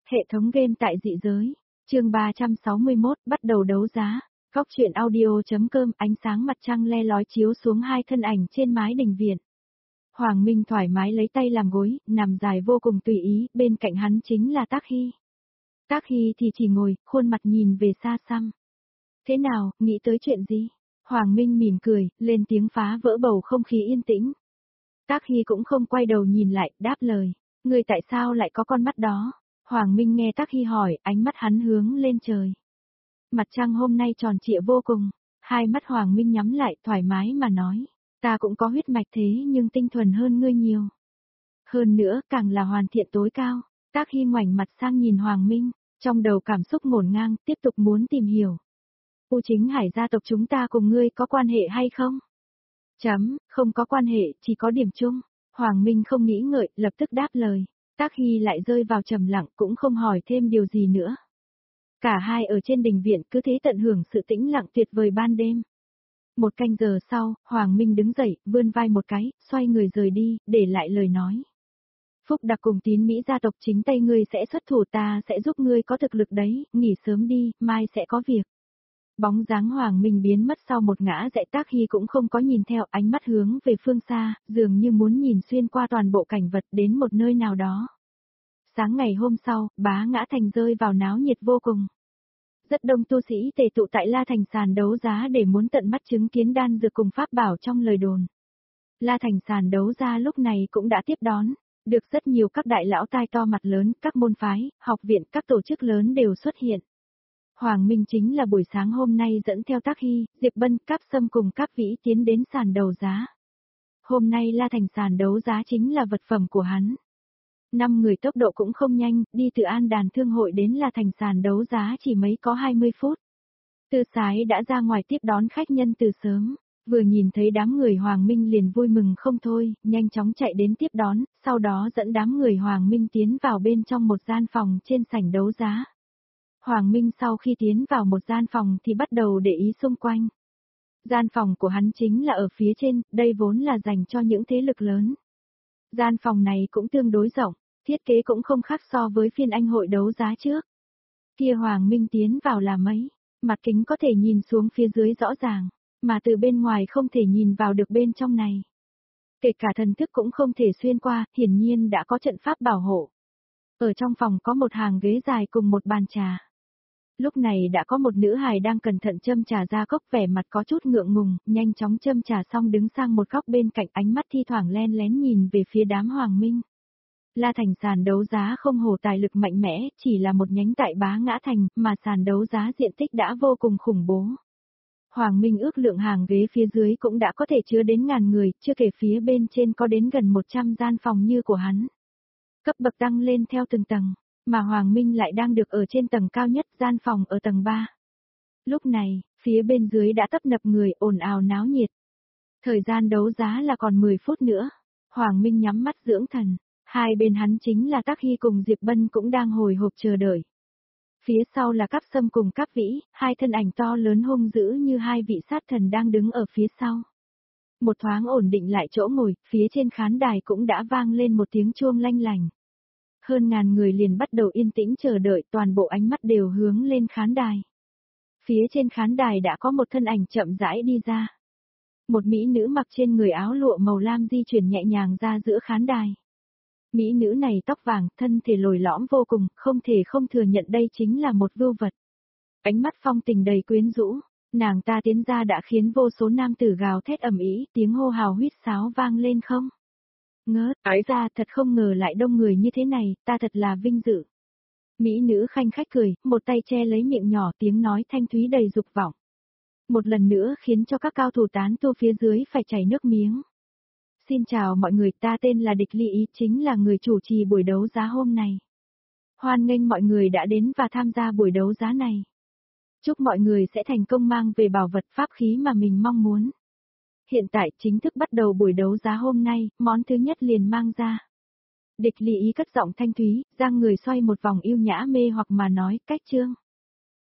Hệ thống game tại dị giới. Chương 361, bắt đầu đấu giá. Góc truyện audio.com, ánh sáng mặt trăng le lói chiếu xuống hai thân ảnh trên mái đình viện. Hoàng Minh thoải mái lấy tay làm gối, nằm dài vô cùng tùy ý, bên cạnh hắn chính là Tác Hy. Tác Hy thì chỉ ngồi, khuôn mặt nhìn về xa xăm. Thế nào, nghĩ tới chuyện gì? Hoàng Minh mỉm cười, lên tiếng phá vỡ bầu không khí yên tĩnh. Tác Hy cũng không quay đầu nhìn lại, đáp lời. Người tại sao lại có con mắt đó? Hoàng Minh nghe Tác Hy hỏi, ánh mắt hắn hướng lên trời. Mặt trăng hôm nay tròn trịa vô cùng. Hai mắt Hoàng Minh nhắm lại, thoải mái mà nói. Ta cũng có huyết mạch thế nhưng tinh thuần hơn ngươi nhiều. Hơn nữa, càng là hoàn thiện tối cao. Tác Hy ngoảnh mặt sang nhìn Hoàng Minh, trong đầu cảm xúc ngổn ngang, tiếp tục muốn tìm hiểu. U Chính Hải gia tộc chúng ta cùng ngươi có quan hệ hay không? Không có quan hệ, chỉ có điểm chung. Hoàng Minh không nghĩ ngợi, lập tức đáp lời. Tác Hy lại rơi vào trầm lặng, cũng không hỏi thêm điều gì nữa. Cả hai ở trên đình viện cứ thế tận hưởng sự tĩnh lặng tuyệt vời ban đêm. Một canh giờ sau, Hoàng Minh đứng dậy, vươn vai một cái, xoay người rời đi, để lại lời nói. Phúc Đặc cùng Tín Mỹ gia tộc chính tay ngươi sẽ xuất thủ, ta sẽ giúp ngươi có thực lực đấy, nghỉ sớm đi, mai sẽ có việc. Bóng dáng Hoàng Minh biến mất sau một ngã rẽ. Tác Hy cũng không có nhìn theo, ánh mắt hướng về phương xa, dường như muốn nhìn xuyên qua toàn bộ cảnh vật đến một nơi nào đó. Sáng ngày hôm sau, Bá Ngã Thành rơi vào náo nhiệt vô cùng. Rất đông tu sĩ tề tụ tại La Thành sàn đấu giá để muốn tận mắt chứng kiến đan dược cùng pháp bảo trong lời đồn. La Thành sàn đấu giá lúc này cũng đã tiếp đón, được rất nhiều các đại lão tai to mặt lớn, các môn phái, học viện, các tổ chức lớn đều xuất hiện. Hoàng Minh chính là buổi sáng hôm nay dẫn theo Tác Hy, Diệp Bân, Cáp Sâm cùng Cáp Vĩ tiến đến sàn đấu giá. Hôm nay La Thành sàn đấu giá chính là vật phẩm của hắn. 5 người tốc độ cũng không nhanh, đi từ An Đàn Thương hội đến La Thành sàn đấu giá chỉ mấy có 20 phút. Tư Sái đã ra ngoài tiếp đón khách nhân từ sớm, vừa nhìn thấy đám người Hoàng Minh liền vui mừng không thôi, nhanh chóng chạy đến tiếp đón, sau đó dẫn đám người Hoàng Minh tiến vào bên trong một gian phòng trên sảnh đấu giá. Hoàng Minh sau khi tiến vào một gian phòng thì bắt đầu để ý xung quanh. Gian phòng của hắn chính là ở phía trên, đây vốn là dành cho những thế lực lớn. Gian phòng này cũng tương đối rộng, thiết kế cũng không khác so với phiên Anh hội đấu giá trước. Kia Hoàng Minh tiến vào là mấy, mặt kính có thể nhìn xuống phía dưới rõ ràng, mà từ bên ngoài không thể nhìn vào được bên trong này. Kể cả thần thức cũng không thể xuyên qua, hiển nhiên đã có trận pháp bảo hộ. Ở trong phòng có một hàng ghế dài cùng một bàn trà. Lúc này đã có một nữ hài đang cẩn thận châm trà ra cốc, vẻ mặt có chút ngượng ngùng, nhanh chóng châm trà xong đứng sang một góc bên cạnh, ánh mắt thi thoảng len lén nhìn về phía đám Hoàng Minh. La Thành sàn đấu giá không hổ tài lực mạnh mẽ, chỉ là một nhánh tại Bá Ngã Thành, mà sàn đấu giá diện tích đã vô cùng khủng bố. Hoàng Minh ước lượng hàng ghế phía dưới cũng đã có thể chứa đến 1000 người, chưa kể phía bên trên có đến gần 100 gian phòng như của hắn. Cấp bậc tăng lên theo từng tầng. Mà Hoàng Minh lại đang được ở trên tầng cao nhất, gian phòng ở tầng 3. Lúc này, phía bên dưới đã tấp nập người, ồn ào náo nhiệt. Thời gian đấu giá là còn 10 phút nữa. Hoàng Minh nhắm mắt dưỡng thần. Hai bên hắn chính là Tác Hy cùng Diệp Bân cũng đang hồi hộp chờ đợi. Phía sau là Cáp Sâm cùng Cáp Vĩ, hai thân ảnh to lớn hung dữ như hai vị sát thần đang đứng ở phía sau. Một thoáng ổn định lại chỗ ngồi, phía trên khán đài cũng đã vang lên một tiếng chuông lanh lành. Hơn 1000 người liền bắt đầu yên tĩnh chờ đợi, toàn bộ ánh mắt đều hướng lên khán đài. Phía trên khán đài đã có một thân ảnh chậm rãi đi ra. Một mỹ nữ mặc trên người áo lụa màu lam di chuyển nhẹ nhàng ra giữa khán đài. Mỹ nữ này tóc vàng, thân thể lồi lõm vô cùng, không thể không thừa nhận đây chính là một vưu vật. Ánh mắt phong tình đầy quyến rũ, nàng ta tiến ra đã khiến vô số nam tử gào thét ầm ĩ, tiếng hô hào huýt sáo vang lên không. Ngớt, ấy ra thật không ngờ lại đông người như thế này, ta thật là vinh dự. Mỹ nữ khanh khách cười, một tay che lấy miệng nhỏ, tiếng nói thanh thúy đầy dục vọng. Một lần nữa khiến cho các cao thủ tán tu phía dưới phải chảy nước miếng. Xin chào mọi người, ta tên là Địch Ly Ý, chính là người chủ trì buổi đấu giá hôm nay. Hoan nghênh mọi người đã đến và tham gia buổi đấu giá này. Chúc mọi người sẽ thành công mang về bảo vật pháp khí mà mình mong muốn. Hiện tại chính thức bắt đầu buổi đấu giá hôm nay, món thứ nhất liền mang ra. Địch Ly Ý cất giọng thanh thúy, giang người xoay một vòng yêu nhã mê hoặc mà nói, cách chương.